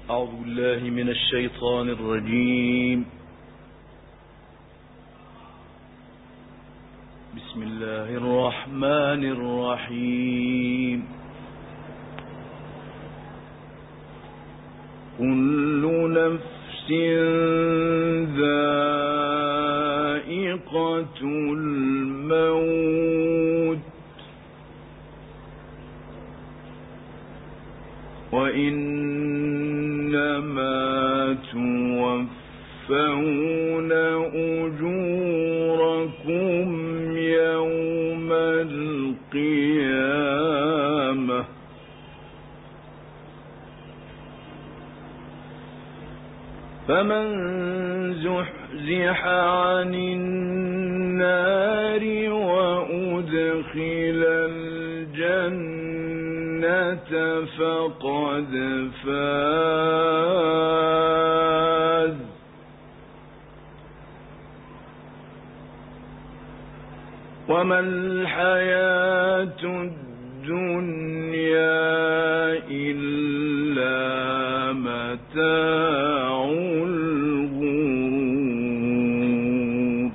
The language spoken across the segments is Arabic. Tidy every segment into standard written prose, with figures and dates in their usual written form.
أعوذ بالله من الشيطان الرجيم. بسم الله الرحمن الرحيم. كل نفس ذائقة الموت وإنما توفون أجوركم يوم القيامة فمن زحزح عن النار وأدخل الجنة فقد فاز وما الحياة الدنيا إلا متاع الغرور.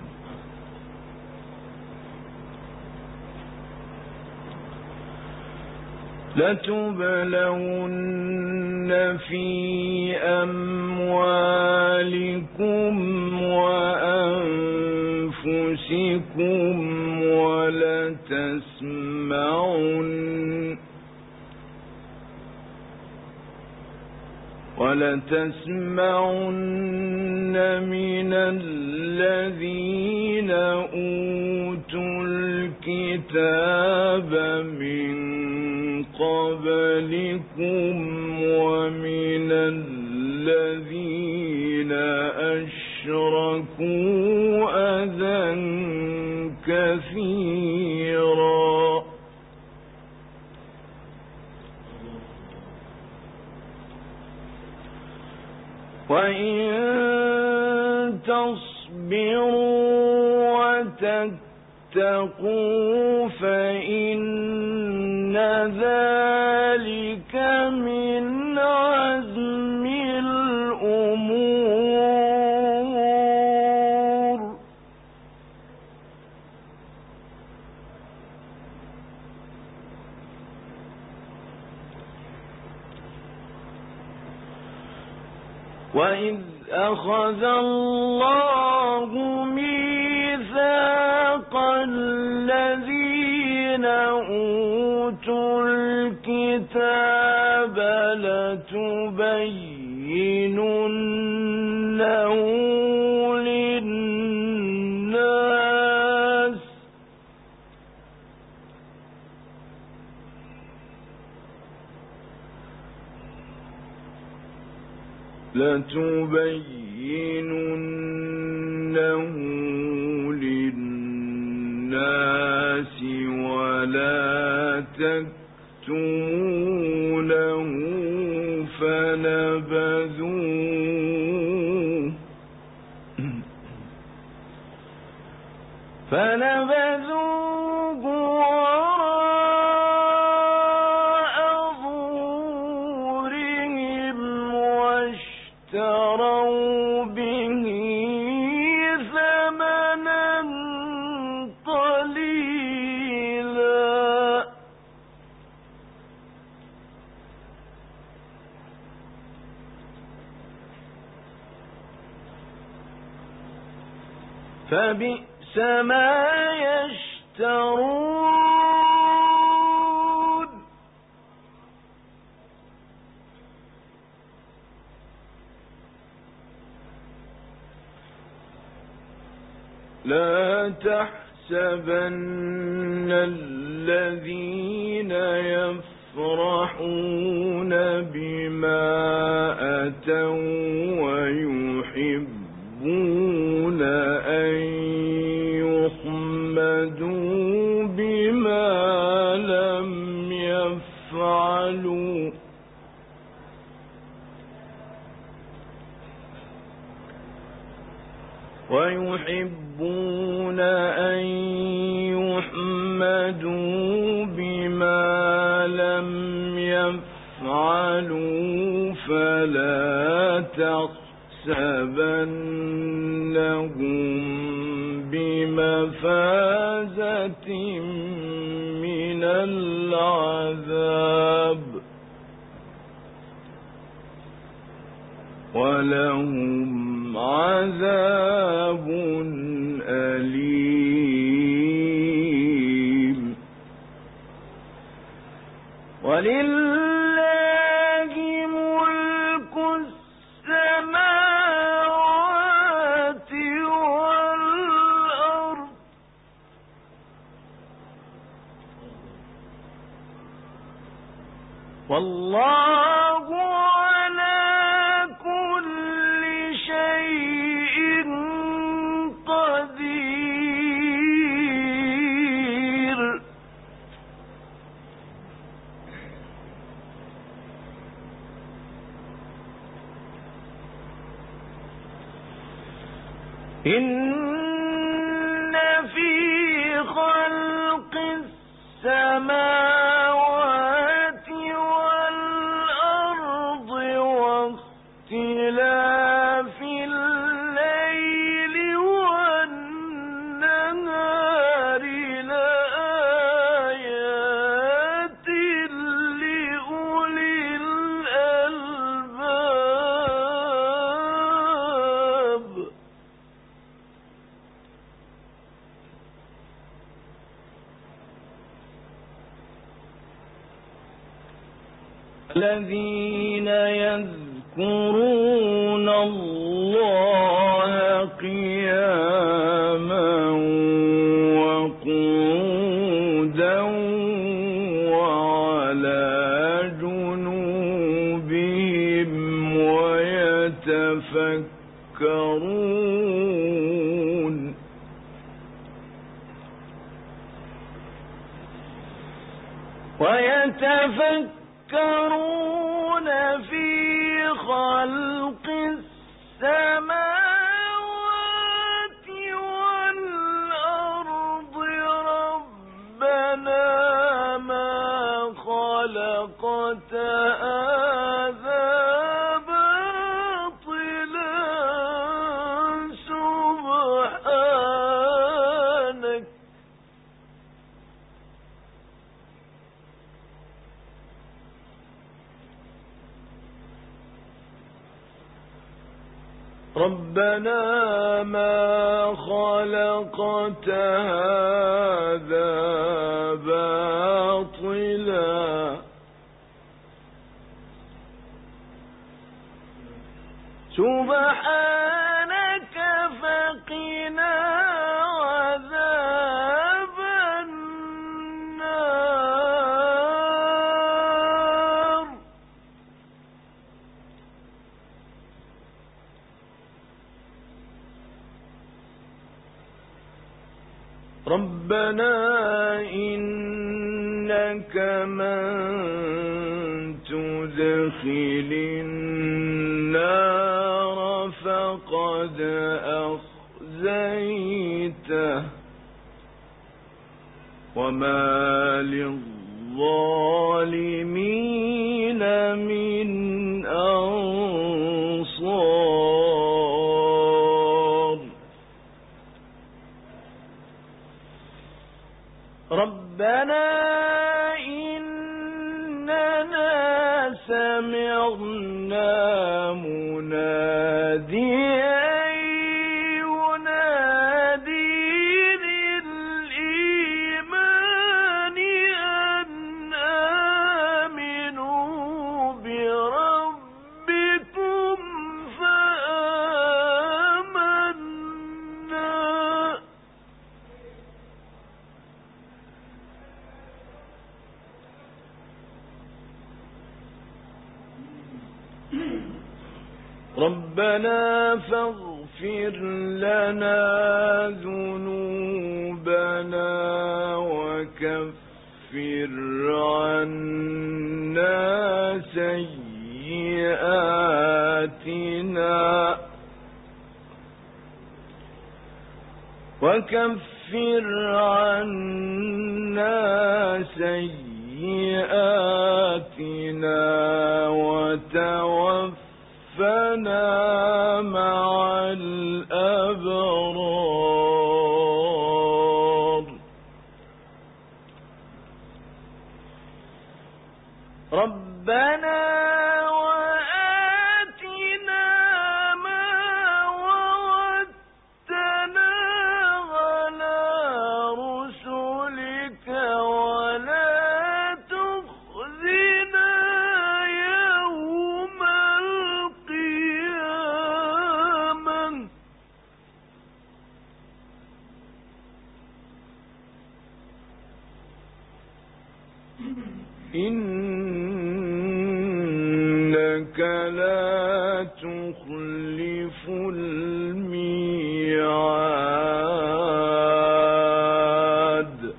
لتبلون في أموالكم وأنفسكم ولتسمعن من الذين أوتوا الكتاب من قبلكم ومن الذين أشركوا أذى كثيرا وإن تصبروا وتتقوا فإن ذلك من عزم الأمور. وإذ أخذ الله ميثاق الذين أوتوا الكتاب لتبيننه للناس ولا تكتمونه فنبذوه وراء ظهورهم واشتروا به ثمنا قليلا فبئس ما يشترون. لا تحسبن الذين يفرحون بما أتوا ويحبون أن يحمدوا بما لم يفعلوا ويحبون أن يحمدوا بما لم يفعلوا فلا ولهم عذاب أليم. ولله ملك السماوات والأرض والله على كل شيء قدير. إن في خلق السماوات والأرض واختلاف الليل والنهار لآيات لأولي الألباب. الذين يذكرون الله قياما وقعودا وعلى جنوبهم ويتفكرون في خلق السماوات والأرض ربنا ما خلقت هذا باطلا سبحانك ربنا ما خلقت هذا باطلا سبحانك فقنا عذاب النار. ربنا إنك من تدخل النار فقد أخزيته وما للظالمين من أنصار. ربنا إننا سمعنا مناديا ينادي للإيمان أن آمنوا بربكم فآمنا. ربنا فاغفر لنا ذنوبنا وكفر عنا سيئاتنا وتوفنا مع الأبرار. ربنا وآتنا إنك لا تخلف الميعاد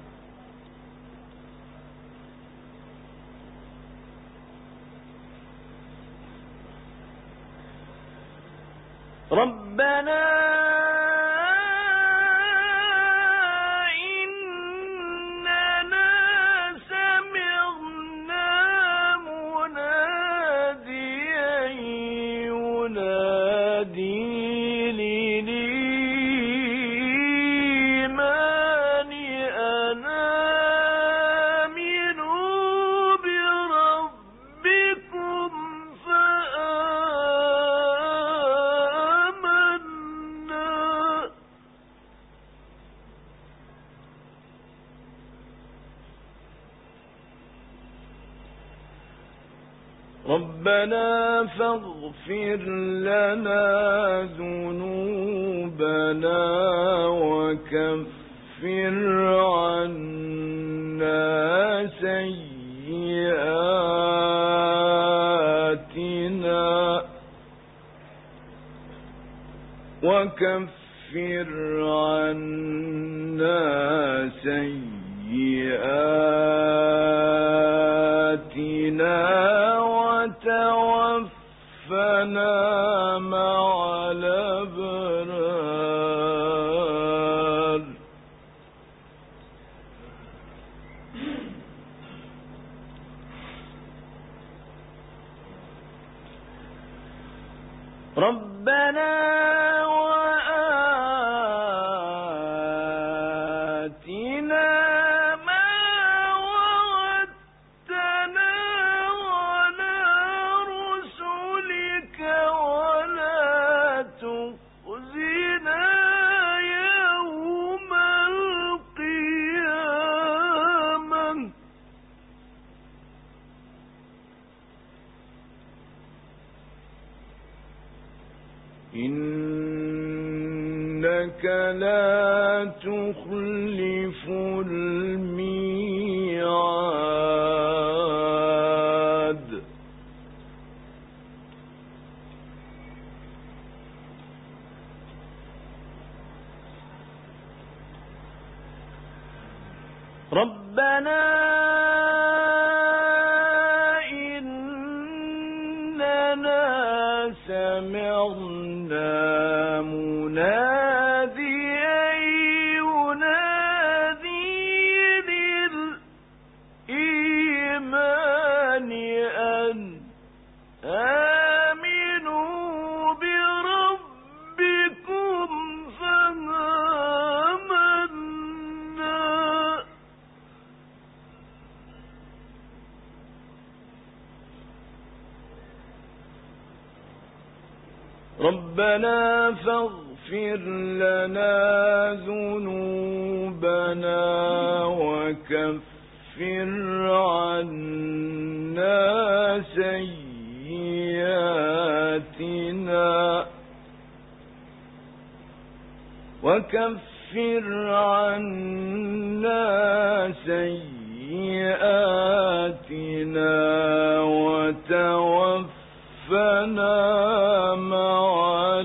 ربنا ربنا فاغفر لنا ذنوبنا وكفر عنا سيئاتنا وتوفنا مع الأبرار ربنا وآتنا ما وعدتنا على رسلك ولا تخزنا يوم القيامة إنك لا تخلف الميعاد ربنا إننا سمعنا مناديا ينادي للإيمان أن آمنوا بربكم فآمنا ربنا فاغفر لنا ذنوبنا وكفر عنا سيئاتنا وتوفنا مع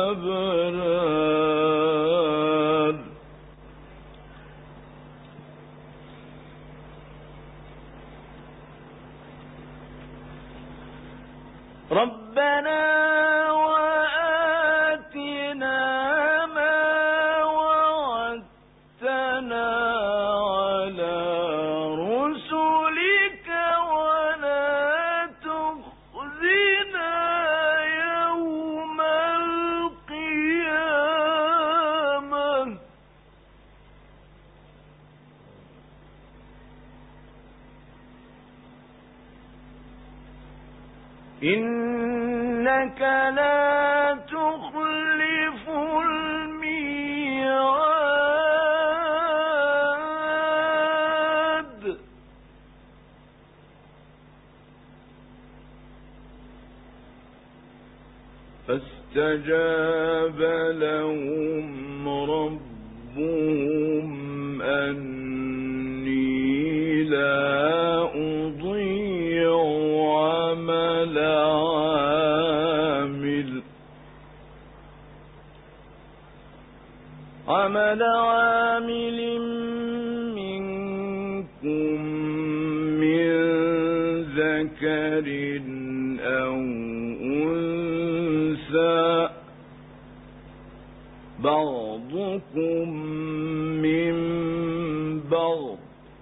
الأبرار ربنا وآتنا ما وعدتنا على رسلك ولا تخزنا يوم القيامة إنك لا تخلف الميعاد فاستجاب لهم ربهم أني لا أضيع عمل عامل منكم من ذكر أو أنثى بعضكم من بعض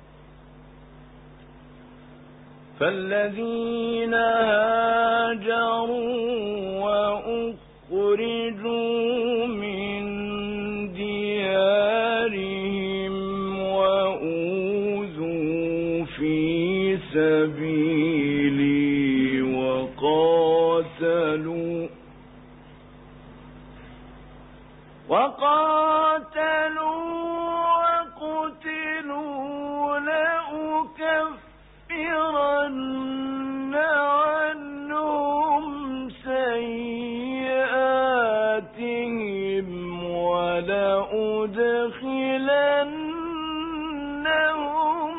فالذين هاجروا وأخرجوا من ديارهم وأوذوا في سبيلي وقاتلوا وقتلوا لأكفرن عنهم سيئاتهم ولأدخلنهم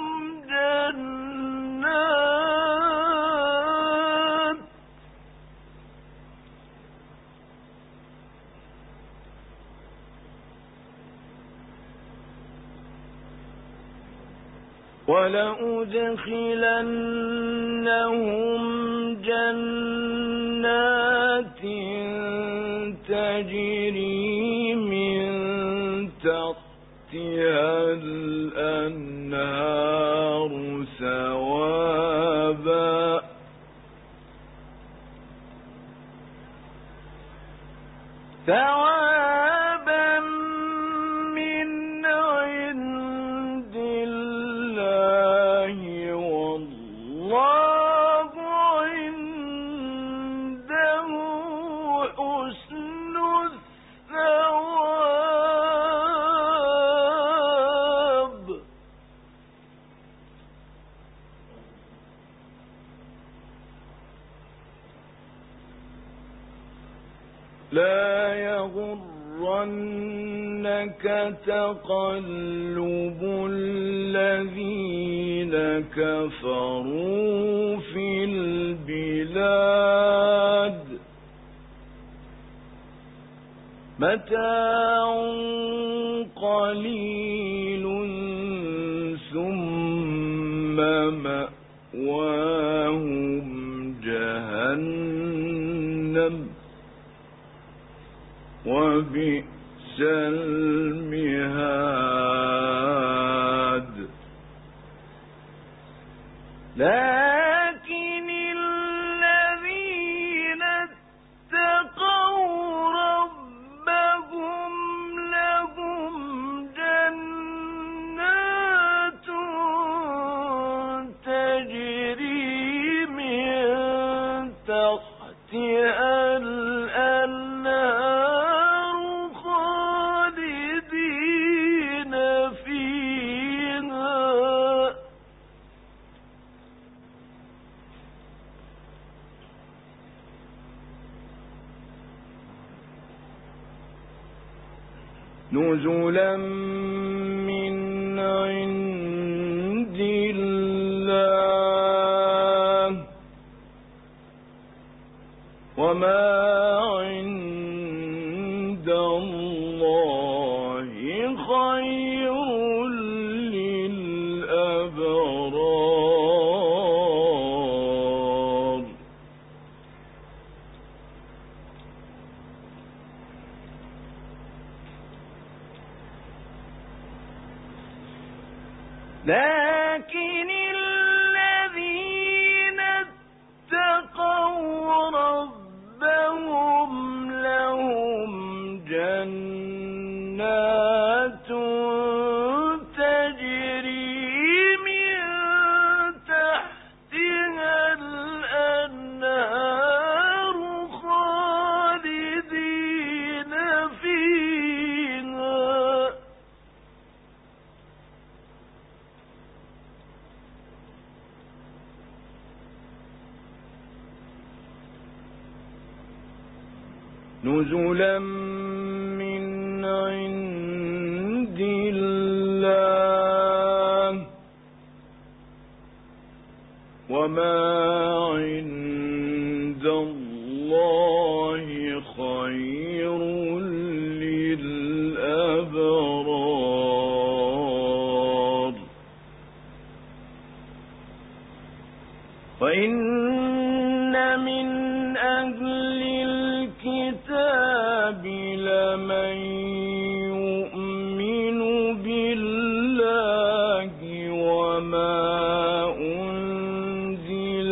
جنات تجري من تحتها الأنهار ثوابا من عند الله والله عنده حسن الثواب. لا يغرنك تقلب الذين كفروا في البلاد متاع قليل ثم مأواهم جهنم وبئس المهاد. لكن الذين اتقوا ربهم لهم جنات تجري من تحتها الأنهار نزلا من عند الله وما عند الله خير للأبرار. لكن الذين اتقوا ربهم لهم جنات تجري من تحتها الأنهار خالدين فيها نزلا من عند الله وما عند الله خير للأبرار. وإن من أهل الكتاب لمن يؤمن بالله وما أنزل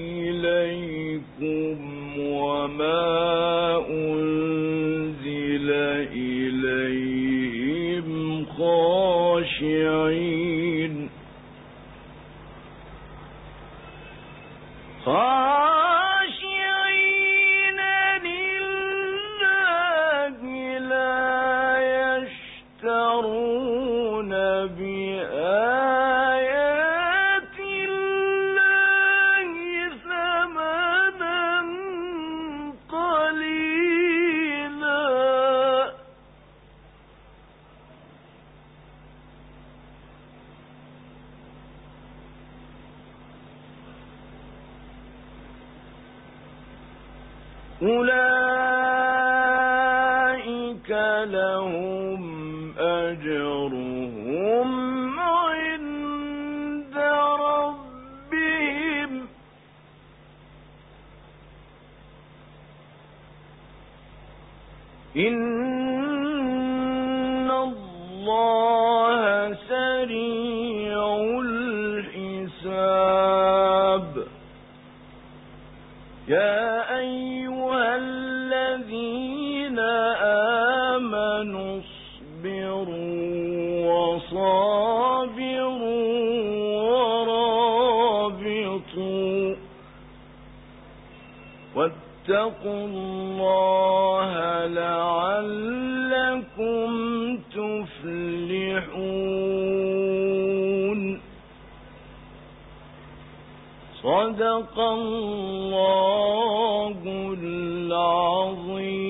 إليكم وما أنزل إليهم خاشعين لله لا يشترون بآيات الله ثمنا قليلا أولئك لهم أجرهم عند ربهم إن الله سريع الحساب يا أيها الذين آمنوا اصبروا وصابروا ورابطوا واتقوا الله لعلكم تفلحون صدق الله العظيم.